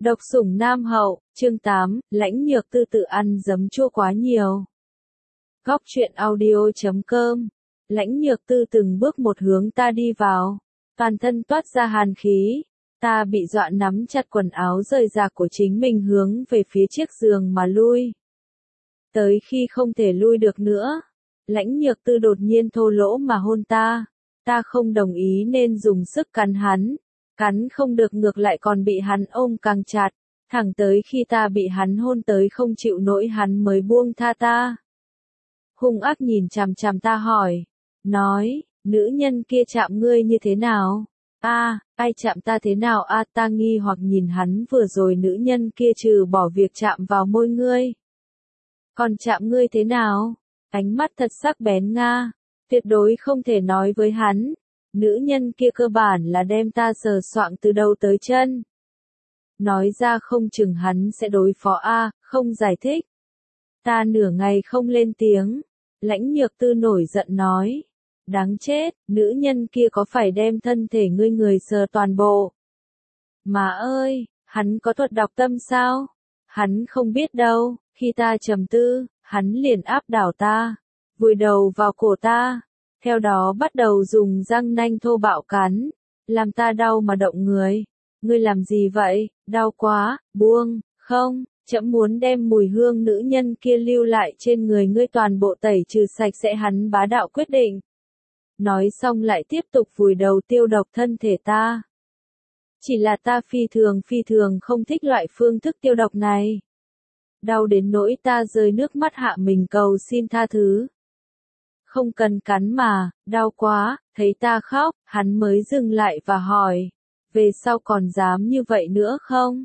Độc sủng Nam Hậu, chương 8, Lãnh Nhược Tư tự ăn giấm chua quá nhiều. Góc truyện audio.com. Lãnh Nhược Tư từng bước một hướng ta đi vào, toàn thân toát ra hàn khí, ta bị dọa nắm chặt quần áo rời rạc của chính mình hướng về phía chiếc giường mà lui. Tới khi không thể lui được nữa, Lãnh Nhược Tư đột nhiên thô lỗ mà hôn ta không đồng ý nên dùng sức cắn không được ngược lại còn bị hắn ôm càng chặt, thẳng tới khi ta bị hắn hôn tới không chịu nổi hắn mới buông tha ta. Hung ác nhìn chằm chằm ta hỏi, nói, nữ nhân kia chạm ngươi như thế nào? Ai chạm ta thế nào? Ta nghi hoặc nhìn hắn, vừa rồi nữ nhân kia trừ bỏ việc chạm vào môi ngươi, còn chạm ngươi thế nào? Ánh mắt thật sắc bén nga, tuyệt đối không thể nói với hắn. Nữ nhân kia cơ bản là đem ta sờ soạng từ đầu tới chân. Nói ra không chừng hắn sẽ đối phó không giải thích. Ta nửa ngày không lên tiếng. Lãnh Nhược Tư nổi giận nói. Đáng chết, nữ nhân kia có phải đem thân thể ngươi sờ toàn bộ? Mà ơi, hắn có thuật đọc tâm sao? Hắn không biết đâu, khi ta trầm tư, hắn liền áp đảo ta, vùi đầu vào cổ ta. Theo đó bắt đầu dùng răng nanh thô bạo cắn, làm ta đau mà động người. Ngươi làm gì vậy? Đau quá, buông, không, trẫm muốn đem mùi hương nữ nhân kia lưu lại trên người ngươi toàn bộ tẩy trừ sạch sẽ. Hắn bá đạo quyết định. Nói xong lại tiếp tục vùi đầu tiêu độc thân thể ta. Chỉ là ta phi thường không thích loại phương thức tiêu độc này. Đau đến nỗi ta rơi nước mắt hạ mình cầu xin tha thứ. Không cần cắn mà, đau quá, thấy ta khóc, hắn mới dừng lại và hỏi, về sau còn dám như vậy nữa không?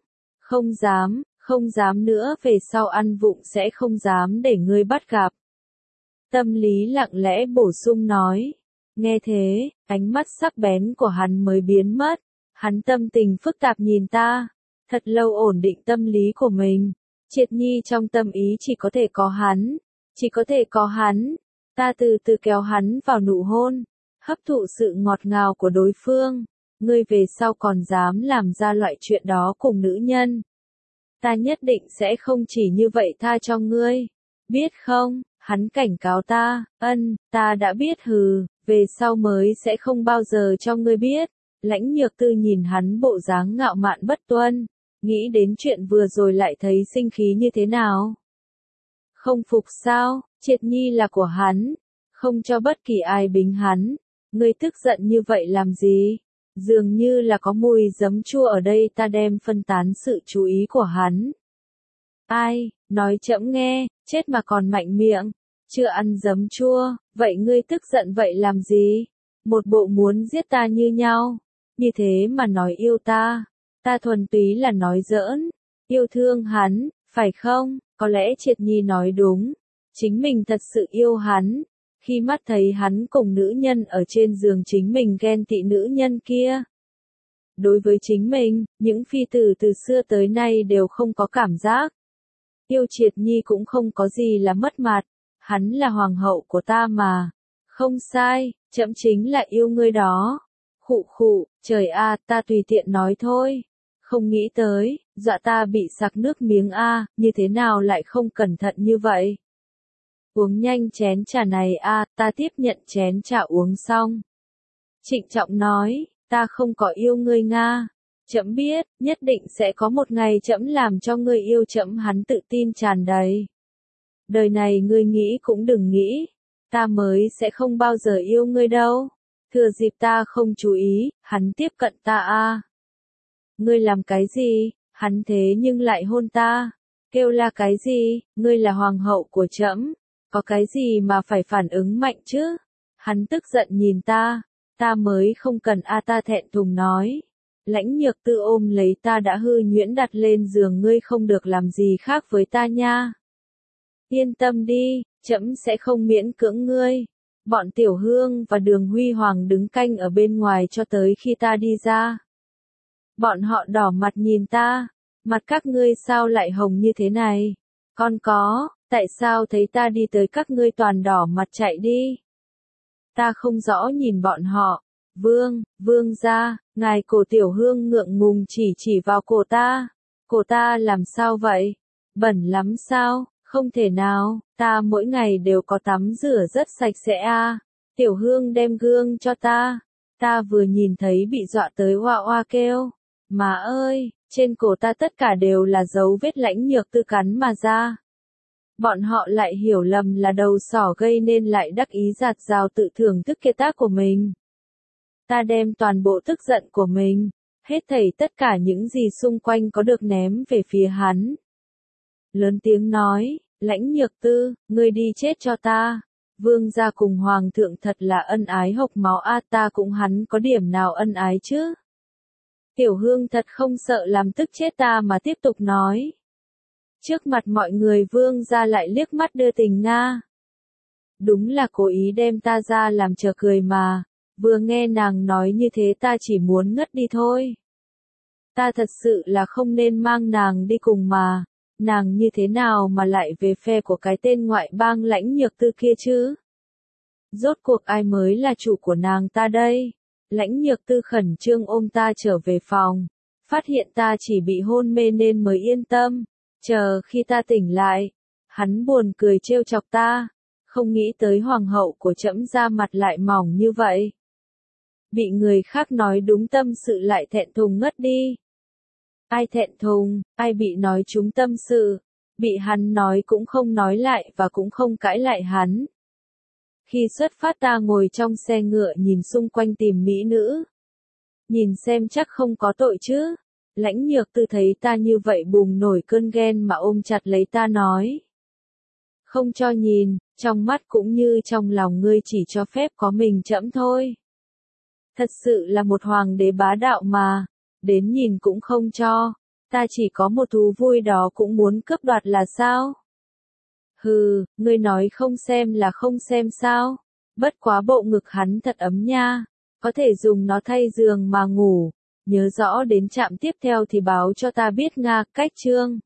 Không dám nữa, về sau ăn vụng sẽ không dám để ngươi bắt gặp. Tâm lý lặng lẽ bổ sung nói, nghe thế, ánh mắt sắc bén của hắn mới biến mất, hắn tâm tình phức tạp nhìn ta, thật lâu ổn định tâm lý của mình, triệt nhi trong tâm ý chỉ có thể có hắn. Ta từ từ kéo hắn vào nụ hôn, hấp thụ sự ngọt ngào của đối phương. Ngươi về sau còn dám làm ra loại chuyện đó cùng nữ nhân, ta nhất định sẽ không chỉ như vậy tha cho ngươi. Biết không? Hắn cảnh cáo ta. Ta đã biết. Về sau mới sẽ không bao giờ cho ngươi biết. Lãnh Nhược Tư nhìn hắn bộ dáng ngạo mạn bất tuân, nghĩ đến chuyện vừa rồi lại thấy sinh khí như thế nào. Không phục sao? Triệt nhi là của hắn, không cho bất kỳ ai bính hắn. Ngươi tức giận như vậy làm gì? Dường như là có mùi giấm chua ở đây. Ta đem phân tán sự chú ý của hắn. Ai, nói trẫm nghe, chết mà còn mạnh miệng, chưa ăn giấm chua, vậy ngươi tức giận vậy làm gì? Một bộ muốn giết ta như nhau, như thế mà nói yêu ta thuần túy là nói giỡn, yêu thương hắn, phải không? Có lẽ Triệt nhi nói đúng. Chính mình thật sự yêu hắn. Khi mắt thấy hắn cùng nữ nhân ở trên giường chính mình ghen tị nữ nhân kia. Đối với chính mình, những phi tử từ xưa tới nay đều không có cảm giác. Yêu Triệt nhi cũng không có gì là mất mặt. Hắn là hoàng hậu của ta mà. Không sai, trẫm chính là yêu ngươi đó. Khụ, trời ta tùy tiện nói thôi. Không nghĩ tới, dọa ta bị sặc nước miếng như thế nào lại không cẩn thận như vậy. Uống nhanh chén trà này ta tiếp nhận chén trà uống xong. Trịnh trọng nói, ta không có yêu ngươi nga. Trẫm biết, nhất định sẽ có một ngày trẫm làm cho ngươi yêu trẫm. Hắn tự tin tràn đầy. Đời này ngươi nghĩ cũng đừng nghĩ, ta mới sẽ không bao giờ yêu ngươi đâu. Thừa dịp ta không chú ý, hắn tiếp cận ta Ngươi làm cái gì? Hắn thế nhưng lại hôn ta. Kêu là cái gì? Ngươi là hoàng hậu của trẫm. Có cái gì mà phải phản ứng mạnh chứ? Hắn tức giận nhìn ta mới không cần ta thẹn thùng nói. Lãnh Nhược Tư ôm lấy ta đã hư nhuyễn đặt lên giường. Ngươi không được làm gì khác với ta nha. Yên tâm đi, trẫm sẽ không miễn cưỡng ngươi. Bọn Tiểu Hương và Đường Huy Hoàng đứng canh ở bên ngoài cho tới khi ta đi ra. Bọn họ đỏ mặt nhìn ta. Mặt các ngươi sao lại hồng như thế này? Tại sao thấy ta đi tới các ngươi toàn đỏ mặt chạy đi? Ta không rõ nhìn bọn họ. Vương gia, ngài. Cổ Tiểu Hương ngượng ngùng chỉ vào cổ ta. Cổ ta làm sao vậy? Bẩn lắm sao? Không thể nào, ta mỗi ngày đều có tắm rửa rất sạch sẽ à. Tiểu Hương đem gương cho ta. Ta vừa nhìn thấy bị dọa tới oa oa kêu. Má ơi, trên cổ ta tất cả đều là dấu vết Lãnh Nhược Tư cắn mà ra. Bọn họ lại hiểu lầm là đầu sỏ gây nên lại đắc ý giạt rào tự thưởng thức kiệt tác của mình. Ta đem toàn bộ tức giận của mình, hết thảy tất cả những gì xung quanh có được ném về phía hắn. Lớn tiếng nói, Lãnh Nhược Tư, ngươi đi chết cho ta. Vương gia cùng hoàng thượng thật là ân ái hộc máu a, ta cũng hắn có điểm nào ân ái chứ? Tiểu Hương thật không sợ làm tức chết ta mà tiếp tục nói. Trước mặt mọi người vương gia lại liếc mắt đưa tình Nga. Đúng là cố ý đem ta ra làm trò cười mà, vừa nghe nàng nói như thế ta chỉ muốn ngất đi thôi. Ta thật sự là không nên mang nàng đi cùng mà, nàng như thế nào mà lại về phe của cái tên ngoại bang Lãnh Nhược Tư kia chứ? Rốt cuộc ai mới là chủ của nàng ta đây? Lãnh Nhược Tư khẩn trương ôm ta trở về phòng, phát hiện ta chỉ bị hôn mê nên mới yên tâm. Chờ khi ta tỉnh lại, hắn buồn cười trêu chọc ta, không nghĩ tới hoàng hậu của trẫm da mặt lại mỏng như vậy. Bị người khác nói đúng tâm sự lại thẹn thùng ngất đi. Ai thẹn thùng, ai bị nói trúng tâm sự, bị hắn nói cũng không nói lại và cũng không cãi lại hắn. Khi xuất phát ta ngồi trong xe ngựa nhìn xung quanh tìm mỹ nữ. Nhìn xem chắc không có tội chứ. Lãnh Nhược Tư thấy ta như vậy bùng nổi cơn ghen mà ôm chặt lấy ta nói. Không cho nhìn, trong mắt cũng như trong lòng ngươi chỉ cho phép có mình trẫm thôi. Thật sự là một hoàng đế bá đạo mà, đến nhìn cũng không cho, ta chỉ có một thú vui đó cũng muốn cướp đoạt là sao? Hừ, ngươi nói không xem là không xem sao? Bất quá bộ ngực hắn thật ấm nha, có thể dùng nó thay giường mà ngủ. Nhớ rõ đến trạm tiếp theo thì báo cho ta biết Nga. Cách chương